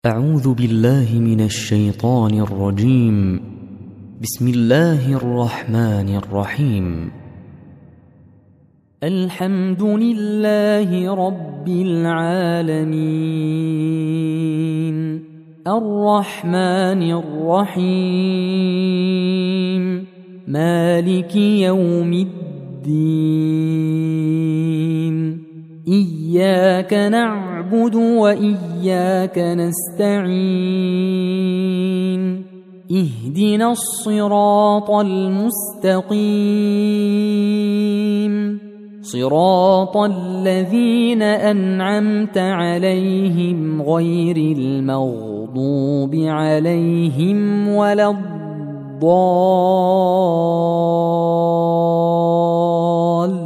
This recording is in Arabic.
أعوذ بالله من الشيطان الرجيم. بسم الله الرحمن الرحيم. الحمد لله رب العالمين الرحمن الرحيم مالك يوم الدين إياك نعبد وإياك نستعين اهدنا الصراط المستقيم صراط الذين أنعمت عليهم غير المغضوب عليهم ولا الضالين.